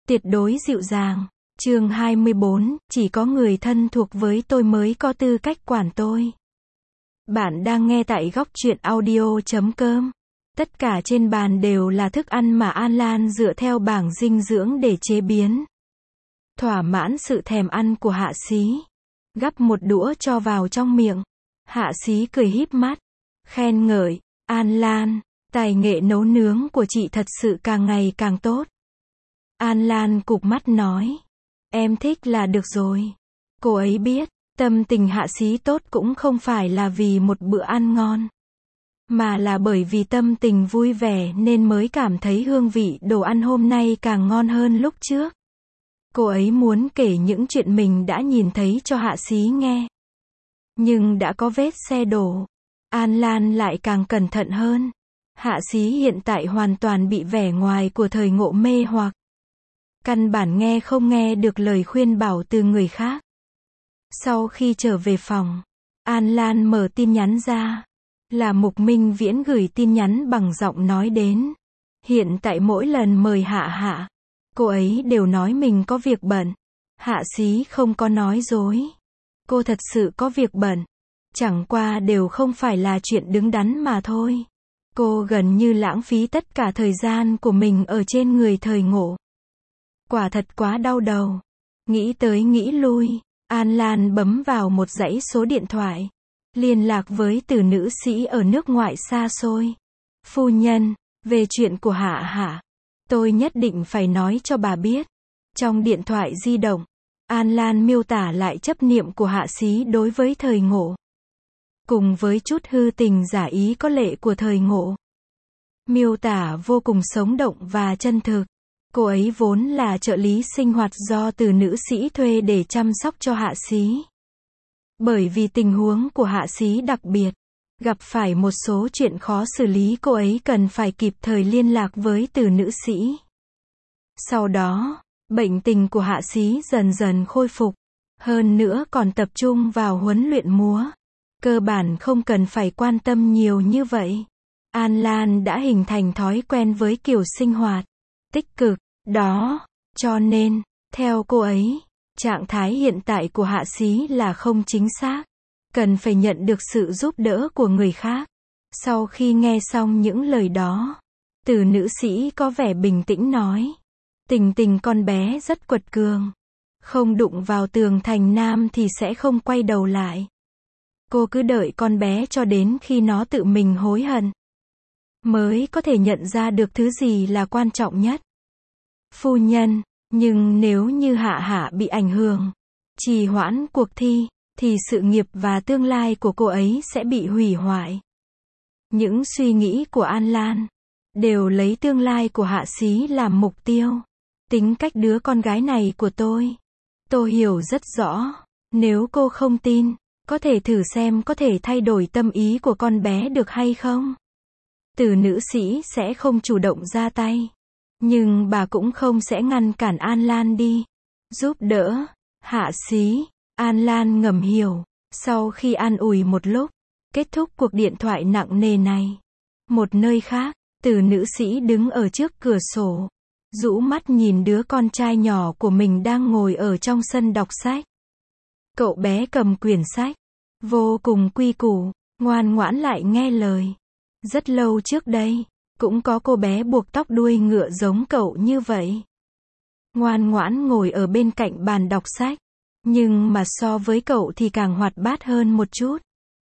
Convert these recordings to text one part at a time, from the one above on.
Tuyệt đối dịu dàng. Chương 24, chỉ có người thân thuộc với tôi mới có tư cách quản tôi. Bạn đang nghe tại góc truyện audio.com. Tất cả trên bàn đều là thức ăn mà An Lan dựa theo bảng dinh dưỡng để chế biến. Thỏa mãn sự thèm ăn của Hạ Xí. Gắp một đũa cho vào trong miệng. Hạ Xí cười híp mắt. Khen ngợi, An Lan, tài nghệ nấu nướng của chị thật sự càng ngày càng tốt. An Lan cụp mắt nói. Em thích là được rồi. Cô ấy biết, tâm tình Hạ Xí tốt cũng không phải là vì một bữa ăn ngon, mà là bởi vì tâm tình vui vẻ nên mới cảm thấy hương vị đồ ăn hôm nay càng ngon hơn lúc trước. Cô ấy muốn kể những chuyện mình đã nhìn thấy cho Hạ Xí nghe. Nhưng đã có vết xe đổ, An Lan lại càng cẩn thận hơn. Hạ Xí hiện tại hoàn toàn bị vẻ ngoài của thời ngộ mê hoặc. Căn bản nghe không nghe được lời khuyên bảo từ người khác. Sau khi trở về phòng, An Lan mở tin nhắn ra. Là Mục Minh Viễn gửi tin nhắn bằng giọng nói đến. Hiện tại mỗi lần mời Hạ, cô ấy đều nói mình có việc bận. Hạ Xí không có nói dối. Cô thật sự có việc bận. Chẳng qua đều không phải là chuyện đứng đắn mà thôi. Cô gần như lãng phí tất cả thời gian của mình ở trên người thời ngộ. Quả thật quá đau đầu. Nghĩ tới nghĩ lui, An Lan bấm vào một dãy số điện thoại. Liên lạc với từ nữ sĩ ở nước ngoài xa xôi. Phu nhân, về chuyện của Hạ, tôi nhất định phải nói cho bà biết. Trong điện thoại di động, An Lan miêu tả lại chấp niệm của Hạ Xí đối với thời ngộ. Cùng với chút hư tình giả ý có lệ của thời ngộ. Miêu tả vô cùng sống động và chân thực. Cô ấy vốn là trợ lý sinh hoạt do từ nữ sĩ thuê để chăm sóc cho Hạ Xí. Bởi vì tình huống của Hạ Xí đặc biệt, gặp phải một số chuyện khó xử lý, cô ấy cần phải kịp thời liên lạc với từ nữ sĩ. Sau đó, bệnh tình của Hạ Xí dần dần khôi phục. Hơn nữa còn tập trung vào huấn luyện múa. Cơ bản không cần phải quan tâm nhiều như vậy. An Lan đã hình thành thói quen với kiểu sinh hoạt tích cực đó, cho nên, theo cô ấy, trạng thái hiện tại của Hạ Xí là không chính xác, cần phải nhận được sự giúp đỡ của người khác. Sau khi nghe xong những lời đó, từ nữ sĩ có vẻ bình tĩnh nói, tình con bé rất quật cường, không đụng vào tường thành nam thì sẽ không quay đầu lại. Cô cứ đợi con bé cho đến khi nó tự mình hối hận, mới có thể nhận ra được thứ gì là quan trọng nhất. Phu nhân, nhưng nếu như Hạ bị ảnh hưởng, trì hoãn cuộc thi, thì sự nghiệp và tương lai của cô ấy sẽ bị hủy hoại. Những suy nghĩ của An Lan đều lấy tương lai của Hạ Xí làm mục tiêu. Tính cách đứa con gái này của tôi hiểu rất rõ. Nếu cô không tin, có thể thử xem có thể thay đổi tâm ý của con bé được hay không. Từ nữ sĩ sẽ không chủ động ra tay. Nhưng bà cũng không sẽ ngăn cản An Lan đi giúp đỡ Hạ Xí. An Lan ngầm hiểu. Sau khi an ủi một lúc, kết thúc cuộc điện thoại nặng nề này. Một nơi khác, từ nữ sĩ đứng ở trước cửa sổ, rũ mắt nhìn đứa con trai nhỏ của mình đang ngồi ở trong sân đọc sách. Cậu bé cầm quyển sách, vô cùng quy củ, ngoan ngoãn lại nghe lời. Rất lâu trước đây, cũng có cô bé buộc tóc đuôi ngựa giống cậu như vậy. Ngoan ngoãn ngồi ở bên cạnh bàn đọc sách. Nhưng mà so với cậu thì càng hoạt bát hơn một chút.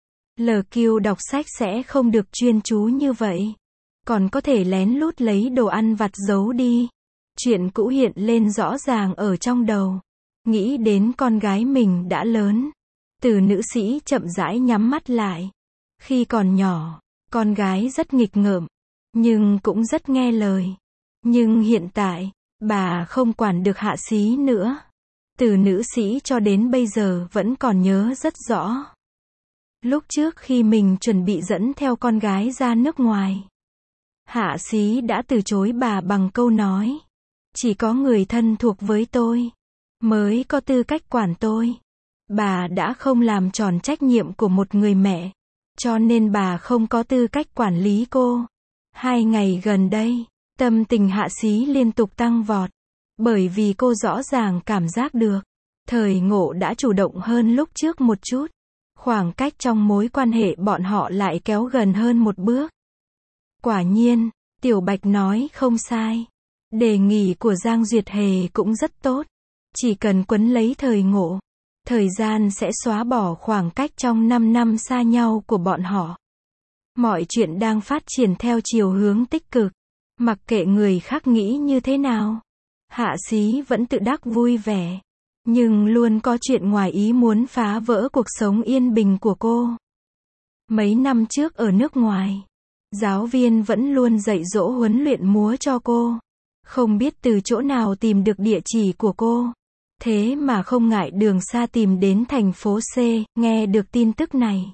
LQ đọc sách sẽ không được chuyên chú như vậy. Còn có thể lén lút lấy đồ ăn vặt giấu đi. Chuyện cũ hiện lên rõ ràng ở trong đầu. Nghĩ đến con gái mình đã lớn. Từ nữ sĩ chậm rãi nhắm mắt lại. Khi còn nhỏ, con gái rất nghịch ngợm. Nhưng cũng rất nghe lời. Nhưng hiện tại, bà không quản được Hạ Xí nữa. Từ nữ sĩ cho đến bây giờ vẫn còn nhớ rất rõ. Lúc trước khi mình chuẩn bị dẫn theo con gái ra nước ngoài, Hạ Xí đã từ chối bà bằng câu nói. Chỉ có người thân thuộc với tôi mới có tư cách quản tôi. Bà đã không làm tròn trách nhiệm của một người mẹ, cho nên bà không có tư cách quản lý cô. 2 ngày gần đây, tâm tình Hạ Xí liên tục tăng vọt. Bởi vì cô rõ ràng cảm giác được, Thời Ngộ đã chủ động hơn lúc trước một chút. Khoảng cách trong mối quan hệ bọn họ lại kéo gần hơn một bước. Quả nhiên, Tiểu Bạch nói không sai. Đề nghị của Giang Duyệt Hề cũng rất tốt. Chỉ cần quấn lấy Thời Ngộ, thời gian sẽ xóa bỏ khoảng cách trong 5 năm xa nhau của bọn họ. Mọi chuyện đang phát triển theo chiều hướng tích cực. Mặc kệ người khác nghĩ như thế nào, Hạ Xí vẫn tự đắc vui vẻ. Nhưng luôn có chuyện ngoài ý muốn phá vỡ cuộc sống yên bình của cô. Mấy năm trước ở nước ngoài, giáo viên vẫn luôn dạy dỗ huấn luyện múa cho cô. Không biết từ chỗ nào tìm được địa chỉ của cô. Thế mà không ngại đường xa tìm đến thành phố C, nghe được tin tức này.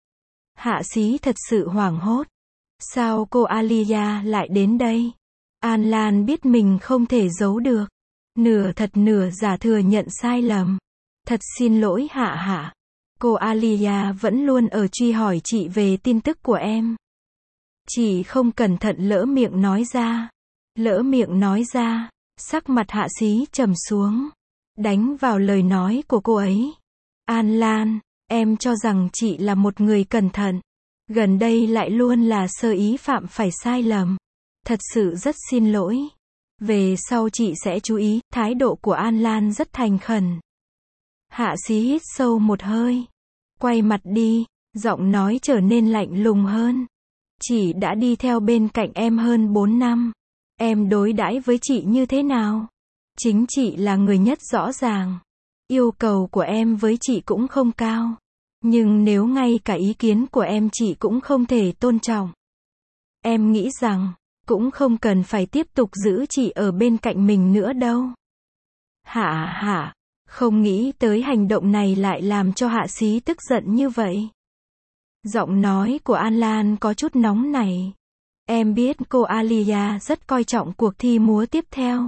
Hạ Xí thật sự hoảng hốt. Sao cô Alia lại đến đây? An Lan biết mình không thể giấu được. Nửa thật nửa giả thừa nhận sai lầm. Thật xin lỗi Hạ Hạ. Cô Alia vẫn luôn ở truy hỏi chị về tin tức của em. Chị không cẩn thận lỡ miệng nói ra. Lỡ miệng nói ra, sắc mặt Hạ Xí trầm xuống. Đánh vào lời nói của cô ấy. An Lan, em cho rằng chị là một người cẩn thận. Gần đây lại luôn là sơ ý phạm phải sai lầm. Thật sự rất xin lỗi. Về sau chị sẽ chú ý, thái độ của An Lan rất thành khẩn. Hạ Xí hít sâu một hơi. Quay mặt đi, giọng nói trở nên lạnh lùng hơn. Chị đã đi theo bên cạnh em hơn 4 năm. Em đối đãi với chị như thế nào? Chính chị là người nhất rõ ràng. Yêu cầu của em với chị cũng không cao. Nhưng nếu ngay cả ý kiến của em chị cũng không thể tôn trọng, em nghĩ rằng, cũng không cần phải tiếp tục giữ chị ở bên cạnh mình nữa đâu. Hạ Hạ, không nghĩ tới hành động này lại làm cho Hạ Xí tức giận như vậy. Giọng nói của An Lan có chút nóng nảy. Em biết cô Alia rất coi trọng cuộc thi múa tiếp theo.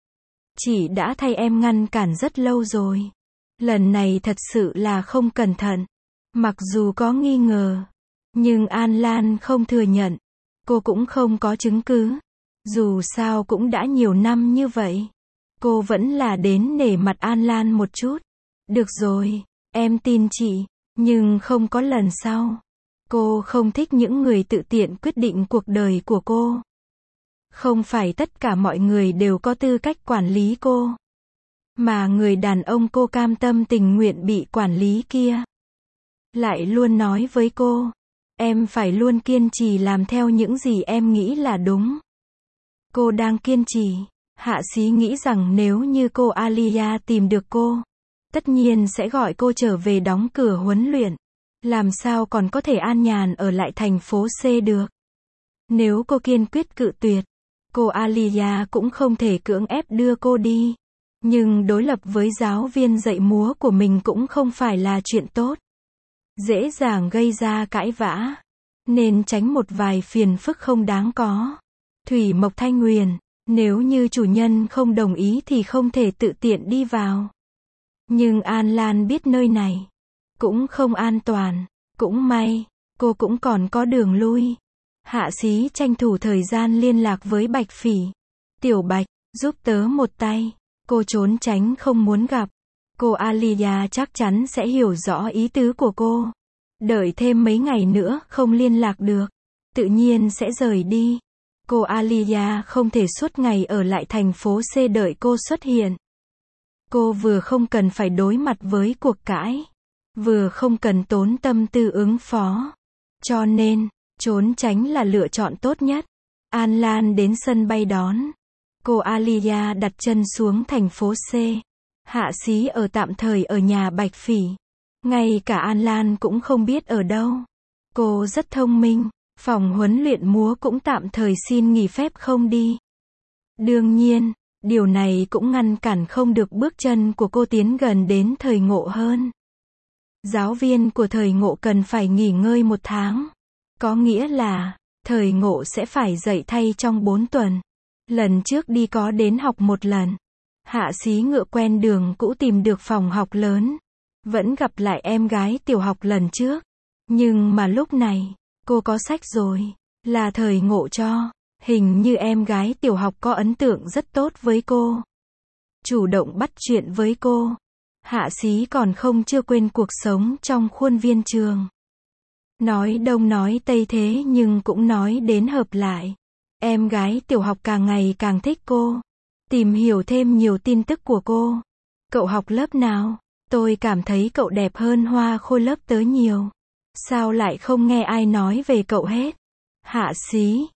Chị đã thay em ngăn cản rất lâu rồi. Lần này thật sự là không cẩn thận. Mặc dù có nghi ngờ, nhưng An Lan không thừa nhận. Cô cũng không có chứng cứ. Dù sao cũng đã nhiều năm như vậy. Cô vẫn là đến nể mặt An Lan một chút. Được rồi, em tin chị, nhưng không có lần sau. Cô không thích những người tự tiện quyết định cuộc đời của cô. Không phải tất cả mọi người đều có tư cách quản lý cô. Mà người đàn ông cô cam tâm tình nguyện bị quản lý kia lại luôn nói với cô, em phải luôn kiên trì làm theo những gì em nghĩ là đúng. Cô đang kiên trì. Hạ Xí nghĩ rằng nếu như cô Alia tìm được cô, tất nhiên sẽ gọi cô trở về đóng cửa huấn luyện. Làm sao còn có thể an nhàn ở lại thành phố C được. Nếu cô kiên quyết cự tuyệt, cô Alia cũng không thể cưỡng ép đưa cô đi. Nhưng đối lập với giáo viên dạy múa của mình cũng không phải là chuyện tốt. Dễ dàng gây ra cãi vã. Nên tránh một vài phiền phức không đáng có. Thủy Mộc Thanh Huyền, nếu như chủ nhân không đồng ý thì không thể tự tiện đi vào. Nhưng An Lan biết nơi này cũng không an toàn. Cũng may, cô cũng còn có đường lui. Hạ Xí tranh thủ thời gian liên lạc với Bạch Phỉ. Tiểu Bạch, giúp tớ một tay. Cô trốn tránh không muốn gặp. Cô Alia chắc chắn sẽ hiểu rõ ý tứ của cô. Đợi thêm mấy ngày nữa không liên lạc được, tự nhiên sẽ rời đi. Cô Alia không thể suốt ngày ở lại thành phố C đợi cô xuất hiện. Cô vừa không cần phải đối mặt với cuộc cãi, vừa không cần tốn tâm tư ứng phó. Cho nên, trốn tránh là lựa chọn tốt nhất. An Lan đến sân bay đón. Cô Alia đặt chân xuống thành phố C. Hạ Xí ở tạm thời ở nhà Bạch Phỉ. Ngay cả An Lan cũng không biết ở đâu. Cô rất thông minh. Phòng huấn luyện múa cũng tạm thời xin nghỉ phép không đi. Đương nhiên, điều này cũng ngăn cản không được bước chân của cô tiến gần đến Thời Ngộ hơn. Giáo viên của Thời Ngộ cần phải nghỉ ngơi 1 tháng. Có nghĩa là, Thời Ngộ sẽ phải dạy thay trong 4 tuần. Lần trước đi có đến học 1 lần. Hạ Xí ngựa quen đường cũ tìm được phòng học lớn. Vẫn gặp lại em gái tiểu học lần trước. Nhưng mà lúc này, cô có sách rồi. Là Thời Ngộ cho. Hình như em gái tiểu học có ấn tượng rất tốt với cô. chủ động bắt chuyện với cô. Hạ Xí còn chưa quên cuộc sống trong khuôn viên trường. Nói đông nói tây thế nhưng cũng nói đến hợp lại. Em gái tiểu học càng ngày càng thích cô. Tìm hiểu thêm nhiều tin tức của cô. Cậu học lớp nào? Tôi cảm thấy cậu đẹp hơn Hoa Khôi lớp tớ nhiều. Sao lại không nghe ai nói về cậu hết? Hạ Xí.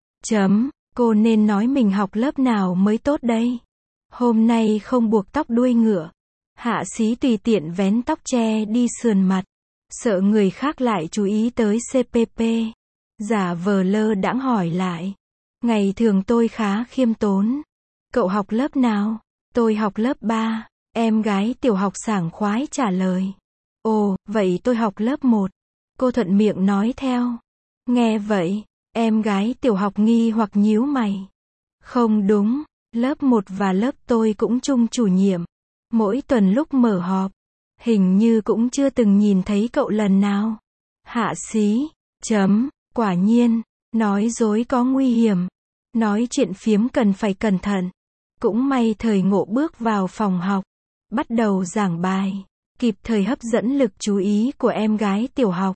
Cô nên nói mình học lớp nào mới tốt đây. Hôm nay không buộc tóc đuôi ngựa. Hạ Xí tùy tiện vén tóc che đi sườn mặt. Sợ người khác lại chú ý tới CPP. Giả vờ lơ đãng hỏi lại. Ngày thường tôi khá khiêm tốn. Cậu học lớp nào? Tôi học lớp 3. Em gái tiểu học sảng khoái trả lời. Ồ, vậy tôi học lớp 1. Cô thuận miệng nói theo. Nghe vậy, em gái tiểu học nghi hoặc nhíu mày. Không đúng, lớp 1 và lớp tôi cũng chung chủ nhiệm. Mỗi tuần lúc mở họp, hình như cũng chưa từng nhìn thấy cậu lần nào. Hạ Xí. Quả nhiên, nói dối có nguy hiểm. Nói chuyện phiếm cần phải cẩn thận. Cũng may Thời Ngộ bước vào phòng học, bắt đầu giảng bài, kịp thời hấp dẫn lực chú ý của em gái tiểu học.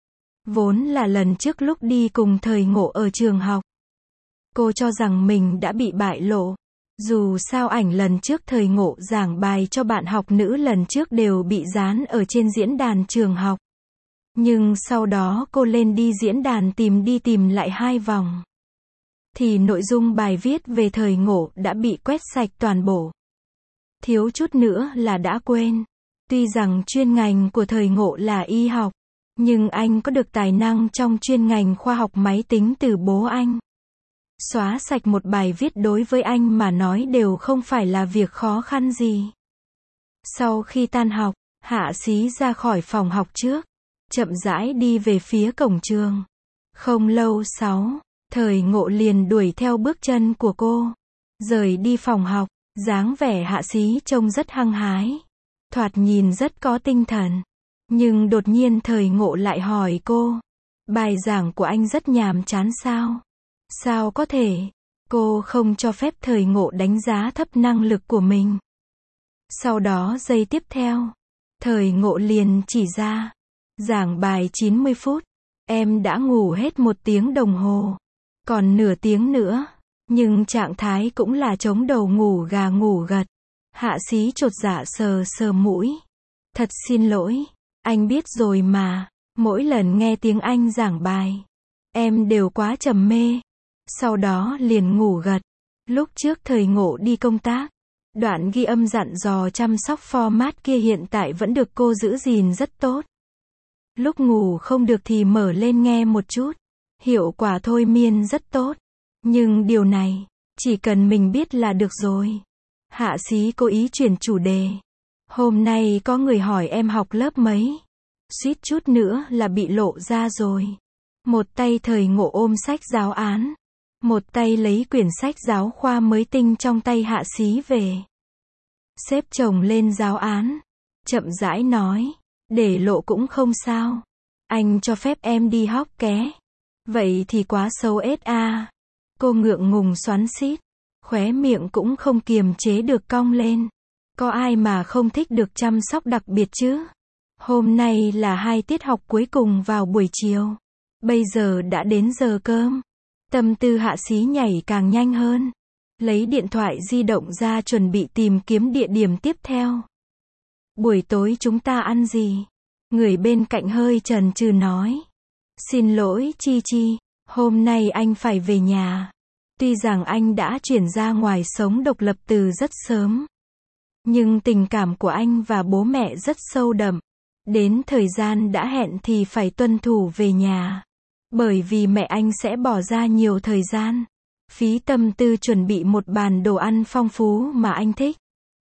Vốn là lần trước lúc đi cùng Thời Ngộ ở trường học, cô cho rằng mình đã bị bại lộ. Dù sao ảnh lần trước Thời Ngộ giảng bài cho bạn học nữ lần trước đều bị dán ở trên diễn đàn trường học. Nhưng sau đó cô lên đi diễn đàn tìm đi tìm lại 2 vòng. Thì nội dung bài viết về Thời Ngộ đã bị quét sạch toàn bộ. Thiếu chút nữa là đã quên. Tuy rằng chuyên ngành của Thời Ngộ là y học, nhưng anh có được tài năng trong chuyên ngành khoa học máy tính từ bố anh. Xóa sạch một bài viết đối với anh mà nói đều không phải là việc khó khăn gì. Sau khi tan học, Hạ Xí ra khỏi phòng học trước, chậm rãi đi về phía cổng trường. Không lâu sau, Thời Ngộ liền đuổi theo bước chân của cô. Rời đi phòng học, dáng vẻ Hạ Xí trông rất hăng hái. Thoạt nhìn rất có tinh thần. Nhưng đột nhiên Thời Ngộ lại hỏi cô. Bài giảng của anh rất nhàm chán sao? Sao có thể? Cô không cho phép Thời Ngộ đánh giá thấp năng lực của mình. Sau đó giây tiếp theo, Thời Ngộ liền chỉ ra. Giảng bài 90 phút. Em đã ngủ hết 1 tiếng đồng hồ. Còn nửa tiếng nữa. Nhưng trạng thái cũng là chống đầu ngủ gà ngủ gật. Hạ Xí chột dạ sờ sờ mũi. Thật xin lỗi. Anh biết rồi mà. Mỗi lần nghe tiếng anh giảng bài, em đều quá trầm mê. Sau đó liền ngủ gật. Lúc trước Thời Ngộ đi công tác, đoạn ghi âm dặn dò chăm sóc format kia hiện tại vẫn được cô giữ gìn rất tốt. Lúc ngủ không được thì mở lên nghe một chút. Hiệu quả thôi miên rất tốt. Nhưng điều này, chỉ cần mình biết là được rồi. Hạ Xí cố ý chuyển chủ đề. Hôm nay có người hỏi em học lớp mấy. Suýt chút nữa là bị lộ ra rồi. Một tay Thời Ngộ ôm sách giáo án. Một tay lấy quyển sách giáo khoa mới tinh trong tay Hạ Xí về. Xếp chồng lên giáo án. Chậm rãi nói. Để lộ cũng không sao. Anh cho phép em đi hóc ké. Vậy thì quá xấu ết à. Cô ngượng ngùng xoắn xít. Khóe miệng cũng không kiềm chế được cong lên. Có ai mà không thích được chăm sóc đặc biệt chứ? Hôm nay là 2 tiết học cuối cùng vào buổi chiều. Bây giờ đã đến giờ cơm. Tâm tư Hạ Xí nhảy càng nhanh hơn. Lấy điện thoại di động ra chuẩn bị tìm kiếm địa điểm tiếp theo. Buổi tối chúng ta ăn gì? Người bên cạnh hơi chần chừ nói. Xin lỗi Chi Chi, hôm nay anh phải về nhà. Tuy rằng anh đã chuyển ra ngoài sống độc lập từ rất sớm. Nhưng tình cảm của anh và bố mẹ rất sâu đậm. Đến thời gian đã hẹn thì phải tuân thủ về nhà. Bởi vì mẹ anh sẽ bỏ ra nhiều thời gian, phí tâm tư chuẩn bị một bàn đồ ăn phong phú mà anh thích.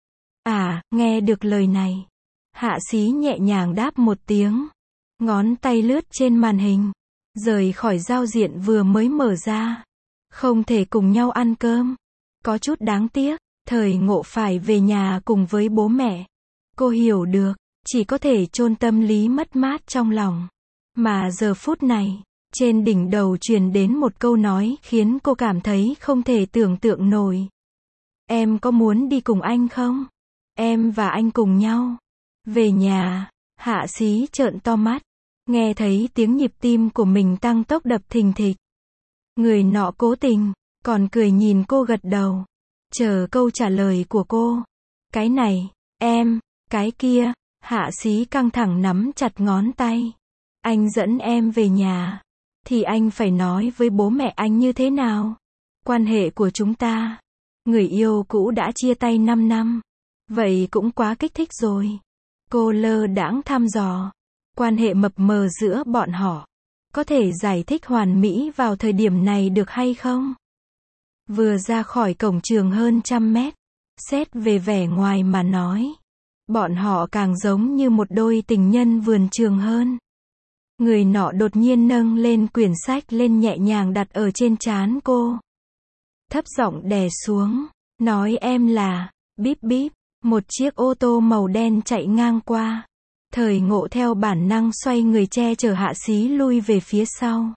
À, nghe được lời này. Hạ Xí nhẹ nhàng đáp một tiếng. Ngón tay lướt trên màn hình. Rời khỏi giao diện vừa mới mở ra. Không thể cùng nhau ăn cơm. Có chút đáng tiếc. Thời Ngộ phải về nhà cùng với bố mẹ. Cô hiểu được. Chỉ có thể chôn tâm lý mất mát trong lòng. Mà giờ phút này, trên đỉnh đầu truyền đến một câu nói khiến cô cảm thấy không thể tưởng tượng nổi. Em có muốn đi cùng anh không? Em và anh cùng nhau. Về nhà, Hạ Xí trợn to mắt. Nghe thấy tiếng nhịp tim của mình tăng tốc đập thình thịch. Người nọ cố tình, còn cười nhìn cô gật đầu. Chờ câu trả lời của cô. Cái này, em, cái kia, Hạ Xí căng thẳng nắm chặt ngón tay. Anh dẫn em về nhà. Thì anh phải nói với bố mẹ anh như thế nào? Quan hệ của chúng ta. Người yêu cũ đã chia tay 5 năm. Vậy cũng quá kích thích rồi. Cô lơ đãng thăm dò. Quan hệ mập mờ giữa bọn họ. Có thể giải thích hoàn mỹ vào thời điểm này được hay không? Vừa ra khỏi cổng trường hơn 100 mét. Xét về vẻ ngoài mà nói. Bọn họ càng giống như một đôi tình nhân vườn trường hơn. Người nọ đột nhiên nâng lên quyển sách lên nhẹ nhàng đặt ở trên trán cô. Thấp giọng đè xuống. Nói em là, bíp bíp. Một chiếc ô tô màu đen chạy ngang qua. Thời Ngộ theo bản năng xoay người che chở Hạ Xí lui về phía sau.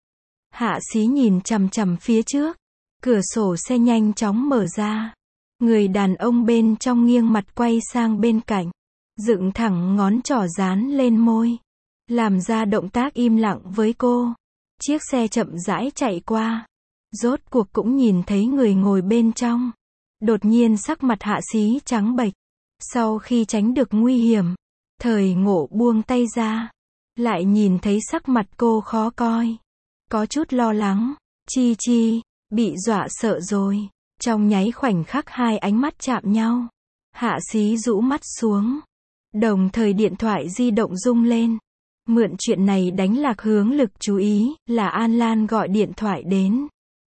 Hạ Xí nhìn chằm chằm phía trước. Cửa sổ xe nhanh chóng mở ra. Người đàn ông bên trong nghiêng mặt quay sang bên cạnh. Dựng thẳng ngón trỏ dán lên môi. Làm ra động tác im lặng với cô. Chiếc xe chậm rãi chạy qua. Rốt cuộc cũng nhìn thấy người ngồi bên trong. Đột nhiên sắc mặt Hạ Xí trắng bệch. Sau khi tránh được nguy hiểm, Thời Ngộ buông tay ra. Lại nhìn thấy sắc mặt cô khó coi. Có chút lo lắng. Chi Chi, bị dọa sợ rồi. Trong nháy khoảnh khắc hai ánh mắt chạm nhau. Hạ Xí rũ mắt xuống. Đồng thời điện thoại di động rung lên. Mượn chuyện này đánh lạc hướng lực chú ý, là An Lan gọi điện thoại đến.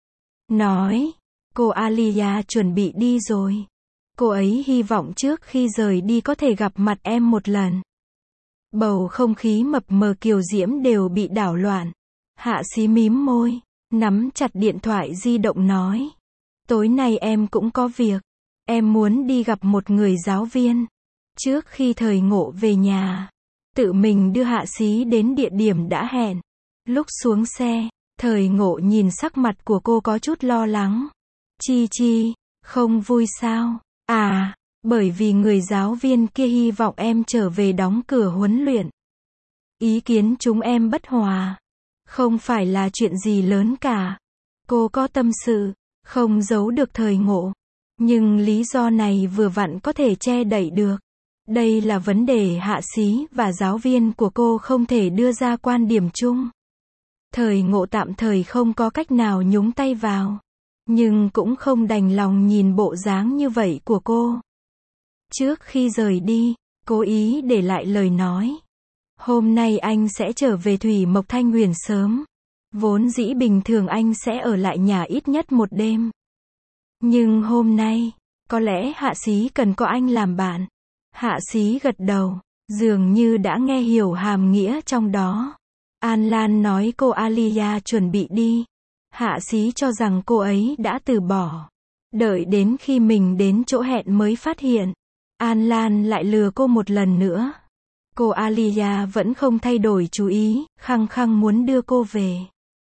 Nói, cô Alia chuẩn bị đi rồi. Cô ấy hy vọng trước khi rời đi có thể gặp mặt em một lần. Bầu không khí mập mờ kiều diễm đều bị đảo loạn. Hạ Xí mím môi, nắm chặt điện thoại di động nói. Tối nay em cũng có việc. Em muốn đi gặp một người giáo viên. Trước khi Thời Ngộ về nhà, tự mình đưa Hạ Xí đến địa điểm đã hẹn. Lúc xuống xe, Thời Ngộ nhìn sắc mặt của cô có chút lo lắng. Chi Chi, không vui sao? À, bởi vì người giáo viên kia hy vọng em trở về đóng cửa huấn luyện. Ý kiến chúng em bất hòa. Không phải là chuyện gì lớn cả. Cô có tâm sự, không giấu được Thời Ngộ. Nhưng lý do này vừa vặn có thể che đậy được. Đây là vấn đề Hạ Xí và giáo viên của cô không thể đưa ra quan điểm chung. Thời Ngộ tạm thời không có cách nào nhúng tay vào. Nhưng cũng không đành lòng nhìn bộ dáng như vậy của cô. Trước khi rời đi, cố ý để lại lời nói. Hôm nay anh sẽ trở về Thủy Mộc Thanh Huyền sớm. Vốn dĩ bình thường anh sẽ ở lại nhà ít nhất một đêm. Nhưng hôm nay, có lẽ Hạ Xí cần có anh làm bạn. Hạ Xí gật đầu, dường như đã nghe hiểu hàm nghĩa trong đó. An Lan nói cô Alia chuẩn bị đi. Hạ Xí cho rằng cô ấy đã từ bỏ. Đợi đến khi mình đến chỗ hẹn mới phát hiện. An Lan lại lừa cô một lần nữa. Cô Alia vẫn không thay đổi chú ý, khăng khăng muốn đưa cô về.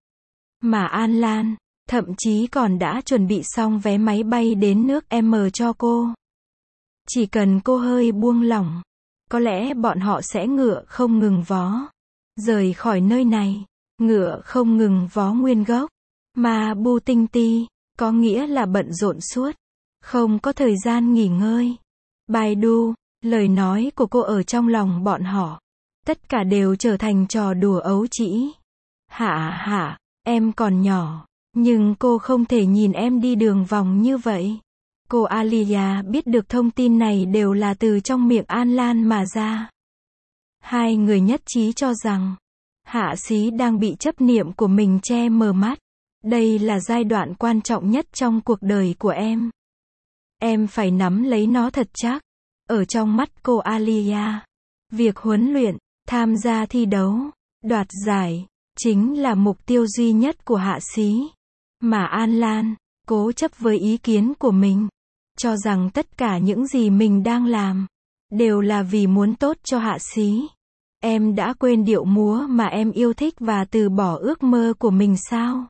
Mà An Lan, thậm chí còn đã chuẩn bị xong vé máy bay đến nước M cho cô. Chỉ cần cô hơi buông lỏng, có lẽ bọn họ sẽ ngựa không ngừng vó. Rời khỏi nơi này, ngựa không ngừng vó nguyên gốc. Mà Bu Tinh Ti, có nghĩa là bận rộn suốt. Không có thời gian nghỉ ngơi. Baidu, lời nói của cô ở trong lòng bọn họ. Tất cả đều trở thành trò đùa ấu trĩ. Hạ, em còn nhỏ. Nhưng cô không thể nhìn em đi đường vòng như vậy. Cô Alia biết được thông tin này đều là từ trong miệng An Lan mà ra. Hai người nhất trí cho rằng, Hạ Xí đang bị chấp niệm của mình che mờ mắt. Đây là giai đoạn quan trọng nhất trong cuộc đời của em. Em phải nắm lấy nó thật chắc. Ở trong mắt cô Alia, việc huấn luyện, tham gia thi đấu, đoạt giải, chính là mục tiêu duy nhất của Hạ Xí. Mà An Lan, cố chấp với ý kiến của mình, cho rằng tất cả những gì mình đang làm, đều là vì muốn tốt cho Hạ Xí. Em đã quên điệu múa mà em yêu thích và từ bỏ ước mơ của mình sao?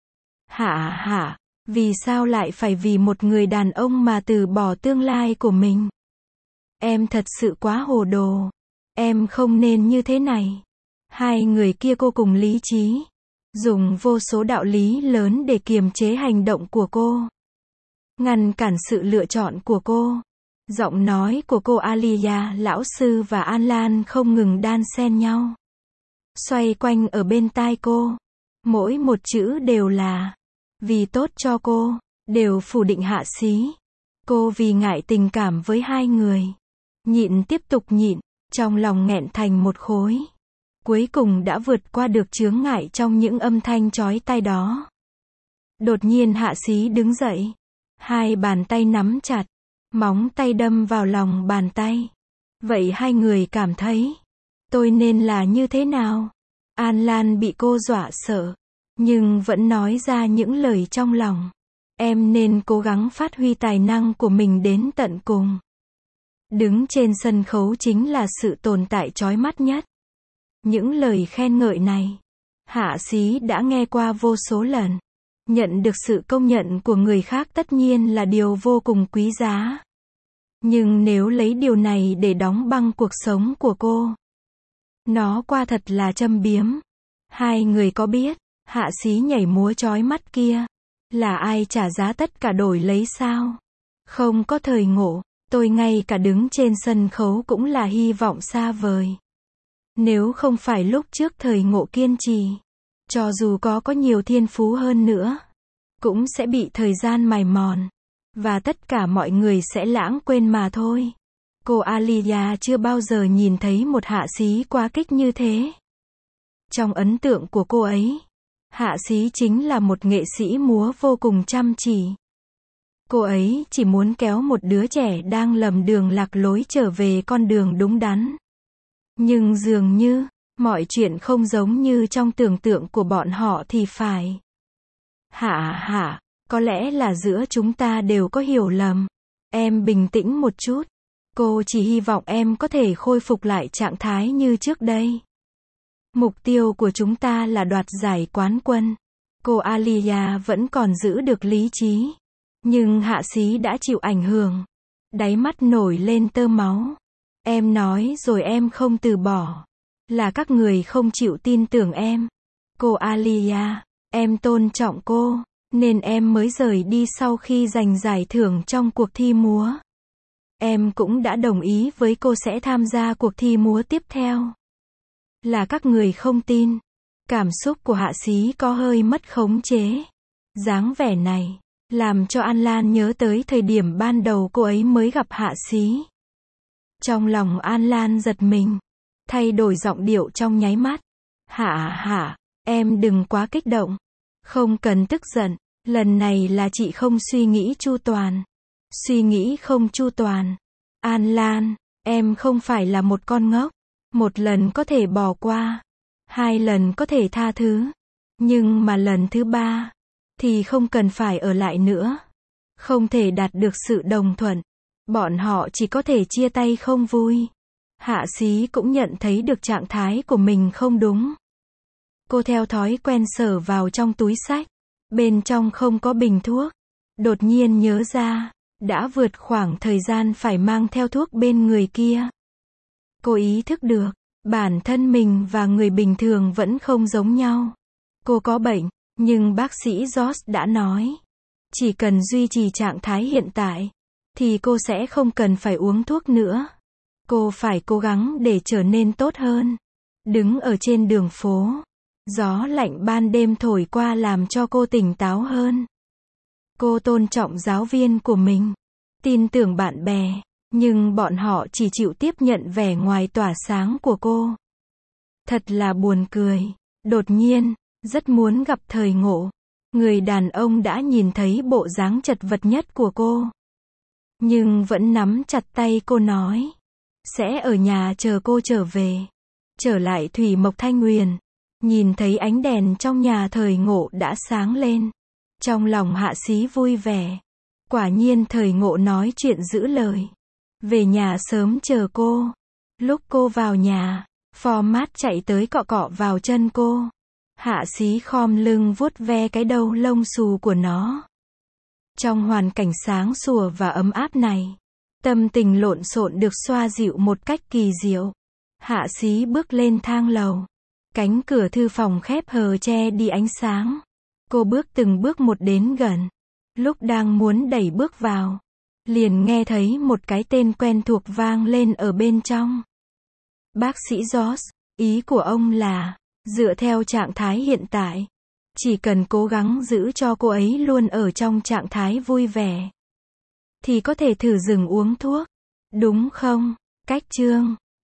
Hạ, vì sao lại phải vì một người đàn ông mà từ bỏ tương lai của mình? Em thật sự quá hồ đồ. Em không nên như thế này. Hai người kia cô cùng lý trí. Dùng vô số đạo lý lớn để kiềm chế hành động của cô. Ngăn cản sự lựa chọn của cô. Giọng nói của cô Alia, lão sư và An Lan không ngừng đan xen nhau. Xoay quanh ở bên tai cô. Mỗi một chữ đều là vì tốt cho cô, đều phủ định Hạ Xí. Cô vì ngại tình cảm với hai người. Nhịn tiếp tục nhịn, trong lòng nghẹn thành một khối. Cuối cùng đã vượt qua được chướng ngại trong những âm thanh chói tai đó. Đột nhiên Hạ Xí đứng dậy. Hai bàn tay nắm chặt. Móng tay đâm vào lòng bàn tay. Vậy hai người cảm thấy tôi nên là như thế nào? An Lan bị cô dọa sợ. Nhưng vẫn nói ra những lời trong lòng. Em nên cố gắng phát huy tài năng của mình đến tận cùng. Đứng trên sân khấu chính là sự tồn tại chói mắt nhất. Những lời khen ngợi này, Hạ Xí đã nghe qua vô số lần. Nhận được sự công nhận của người khác tất nhiên là điều vô cùng quý giá. Nhưng nếu lấy điều này để đóng băng cuộc sống của cô, nó quả thật là châm biếm. Hai người có biết, Hạ Xí nhảy múa chói mắt kia, là ai trả giá tất cả đổi lấy sao? Không có thời ngộ, tôi ngay cả đứng trên sân khấu cũng là hy vọng xa vời. Nếu không phải lúc trước thời ngộ kiên trì, cho dù có nhiều thiên phú hơn nữa, cũng sẽ bị thời gian mài mòn. Và tất cả mọi người sẽ lãng quên mà thôi. Cô Alia chưa bao giờ nhìn thấy một Hạ Xí quá kích như thế. Trong ấn tượng của cô ấy, Hạ Xí chính là một nghệ sĩ múa vô cùng chăm chỉ. Cô ấy chỉ muốn kéo một đứa trẻ đang lầm đường lạc lối trở về con đường đúng đắn. Nhưng dường như, mọi chuyện không giống như trong tưởng tượng của bọn họ thì phải. Hạ, có lẽ là giữa chúng ta đều có hiểu lầm. Em bình tĩnh một chút. Cô chỉ hy vọng em có thể khôi phục lại trạng thái như trước đây. Mục tiêu của chúng ta là đoạt giải quán quân. Cô Alia vẫn còn giữ được lý trí. Nhưng Hạ Xí đã chịu ảnh hưởng. Đáy mắt nổi lên tơ máu. Em nói rồi em không từ bỏ. Là các người không chịu tin tưởng em. Cô Alia, em tôn trọng cô, nên em mới rời đi sau khi giành giải thưởng trong cuộc thi múa. Em cũng đã đồng ý với cô sẽ tham gia cuộc thi múa tiếp theo. Là các người không tin. Cảm xúc của Hạ Xí có hơi mất khống chế. Dáng vẻ này làm cho An Lan nhớ tới thời điểm ban đầu cô ấy mới gặp Hạ Xí. Trong lòng An Lan giật mình, thay đổi giọng điệu trong nháy mắt. Hạ, em đừng quá kích động. Không cần tức giận, lần này là chị không suy nghĩ chu toàn. Suy nghĩ không chu toàn. An Lan, em không phải là một con ngốc. Một lần có thể bỏ qua, 2 lần có thể tha thứ. Nhưng mà lần thứ 3, thì không cần phải ở lại nữa. Không thể đạt được sự đồng thuận. Bọn họ chỉ có thể chia tay không vui. Hạ Xí cũng nhận thấy được trạng thái của mình không đúng. Cô theo thói quen sờ vào trong túi xách. Bên trong không có bình thuốc. Đột nhiên nhớ ra, đã vượt khoảng thời gian phải mang theo thuốc bên người kia. Cô ý thức được, bản thân mình và người bình thường vẫn không giống nhau. Cô có bệnh, nhưng bác sĩ George đã nói, chỉ cần duy trì trạng thái hiện tại, thì cô sẽ không cần phải uống thuốc nữa. Cô phải cố gắng để trở nên tốt hơn. Đứng ở trên đường phố, gió lạnh ban đêm thổi qua làm cho cô tỉnh táo hơn. Cô tôn trọng giáo viên của mình, tin tưởng bạn bè, nhưng bọn họ chỉ chịu tiếp nhận vẻ ngoài tỏa sáng của cô. Thật là buồn cười. Đột nhiên, rất muốn gặp thời ngộ. Người đàn ông đã nhìn thấy bộ dáng chật vật nhất của cô. Nhưng vẫn nắm chặt tay cô nói. Sẽ ở nhà chờ cô trở về. Trở lại Thủy Mộc Thanh Huyền. Nhìn thấy ánh đèn trong nhà thời ngộ đã sáng lên. Trong lòng Hạ Xí vui vẻ. Quả nhiên thời ngộ nói chuyện giữ lời. Về nhà sớm chờ cô. Lúc cô vào nhà, format chạy tới cọ cọ vào chân cô. Hạ Xí khom lưng vuốt ve cái đầu lông xù của nó. Trong hoàn cảnh sáng sủa và ấm áp này, Tâm tình lộn xộn được xoa dịu một cách kỳ diệu. Hạ Xí bước lên thang lầu. Cánh cửa thư phòng khép hờ che đi ánh sáng. Cô bước từng bước một đến gần. Lúc đang muốn đẩy bước vào, liền nghe thấy một cái tên quen thuộc vang lên ở bên trong. Bác sĩ George, ý của ông là, dựa theo trạng thái hiện tại, chỉ cần cố gắng giữ cho cô ấy luôn ở trong trạng thái vui vẻ, thì có thể thử dừng uống thuốc, đúng không? Cách chương